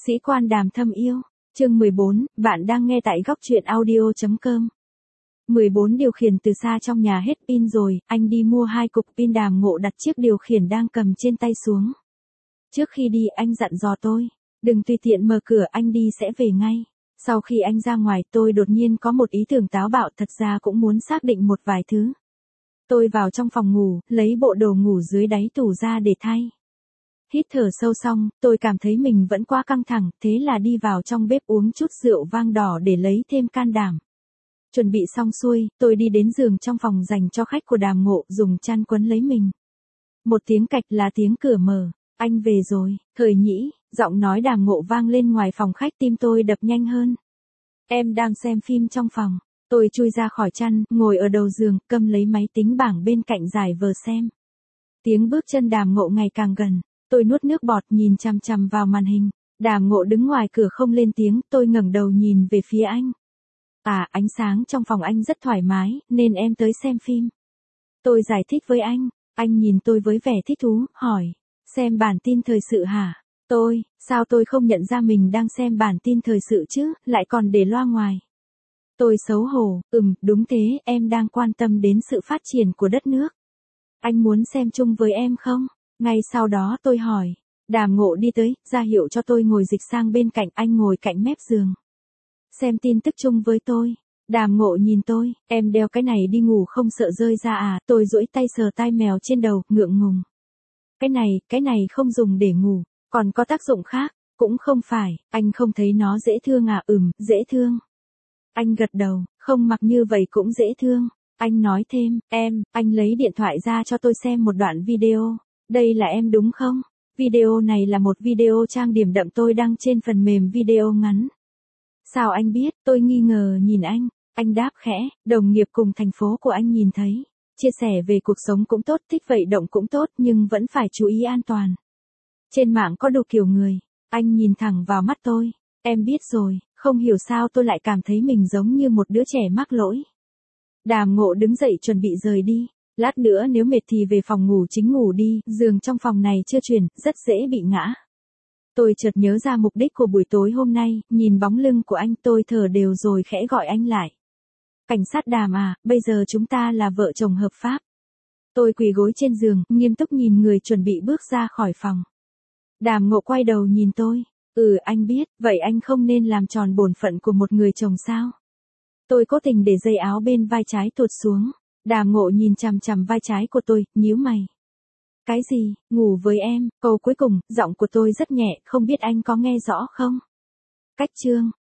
Sĩ quan Đàm Thâm Yêu, chương 14, bạn đang nghe tại góc truyện audio.com. 14 điều khiển từ xa trong nhà hết pin rồi, anh đi mua 2 cục pin. Đàm Ngộ đặt chiếc điều khiển đang cầm trên tay xuống. Trước khi đi anh dặn dò tôi, đừng tùy tiện mở cửa, anh đi sẽ về ngay. Sau khi anh ra ngoài tôi đột nhiên có một ý tưởng táo bạo, thật ra cũng muốn xác định một vài thứ. Tôi vào trong phòng ngủ, lấy bộ đồ ngủ dưới đáy tủ ra để thay. Hít thở sâu xong, tôi cảm thấy mình vẫn quá căng thẳng, thế là đi vào trong bếp uống chút rượu vang đỏ để lấy thêm can đảm. Chuẩn bị xong xuôi, tôi đi đến giường trong phòng dành cho khách của Đàm Ngộ, dùng chăn quấn lấy mình. Một tiếng cạch là tiếng cửa mở. Anh về rồi, Thời Nhĩ, giọng nói Đàm Ngộ vang lên ngoài phòng khách, tim tôi đập nhanh hơn. Em đang xem phim trong phòng. Tôi chui ra khỏi chăn, ngồi ở đầu giường, cầm lấy máy tính bảng bên cạnh giải vờ xem. Tiếng bước chân Đàm Ngộ ngày càng gần. Tôi nuốt nước bọt nhìn chằm chằm vào màn hình. Đàm Ngộ đứng ngoài cửa không lên tiếng, tôi ngẩng đầu nhìn về phía anh. Ánh sáng trong phòng anh rất thoải mái, nên em tới xem phim. Tôi giải thích với anh nhìn tôi với vẻ thích thú, hỏi, xem bản tin thời sự hả? Sao tôi không nhận ra mình đang xem bản tin thời sự chứ, lại còn để loa ngoài. Tôi xấu hổ, đúng thế, em đang quan tâm đến sự phát triển của đất nước. Anh muốn xem chung với em không? Ngay sau đó tôi hỏi. Đàm Ngộ đi tới, ra hiệu cho tôi ngồi dịch sang bên cạnh, anh ngồi cạnh mép giường. Xem tin tức chung với tôi. Đàm Ngộ nhìn tôi, em đeo cái này đi ngủ không sợ rơi ra à? Tôi duỗi tay sờ tai mèo trên đầu, ngượng ngùng. Cái này không dùng để ngủ, còn có tác dụng khác. Cũng không phải, anh không thấy nó dễ thương à? Dễ thương. Anh gật đầu, không mặc như vậy cũng dễ thương. Anh nói thêm, anh lấy điện thoại ra cho tôi xem một đoạn video. Đây là em đúng không? Video này là một video trang điểm đậm tôi đăng trên phần mềm video ngắn. Sao anh biết? Tôi nghi ngờ nhìn anh. Anh đáp khẽ, đồng nghiệp cùng thành phố của anh nhìn thấy. Chia sẻ về cuộc sống cũng tốt, thích vận động cũng tốt, nhưng vẫn phải chú ý an toàn. Trên mạng có đủ kiểu người. Anh nhìn thẳng vào mắt tôi. Em biết rồi, không hiểu sao tôi lại cảm thấy mình giống như một đứa trẻ mắc lỗi. Đàm Ngộ đứng dậy chuẩn bị rời đi. Lát nữa nếu mệt thì về phòng ngủ chính ngủ đi, giường trong phòng này chưa chuyển, rất dễ bị ngã. Tôi chợt nhớ ra mục đích của buổi tối hôm nay, nhìn bóng lưng của anh tôi thở đều rồi khẽ gọi anh lại. Cảnh sát Đàm à, bây giờ chúng ta là vợ chồng hợp pháp. Tôi quỳ gối trên giường, nghiêm túc nhìn người chuẩn bị bước ra khỏi phòng. Đàm Ngộ quay đầu nhìn tôi. Anh biết, vậy anh không nên làm tròn bổn phận của một người chồng sao? Tôi cố tình để dây áo bên vai trái tuột xuống. Đàm Ngộ nhìn chằm chằm vai trái của tôi, nhíu mày. Cái gì, ngủ với em? Câu cuối cùng, giọng của tôi rất nhẹ, không biết anh có nghe rõ không? Cách chương.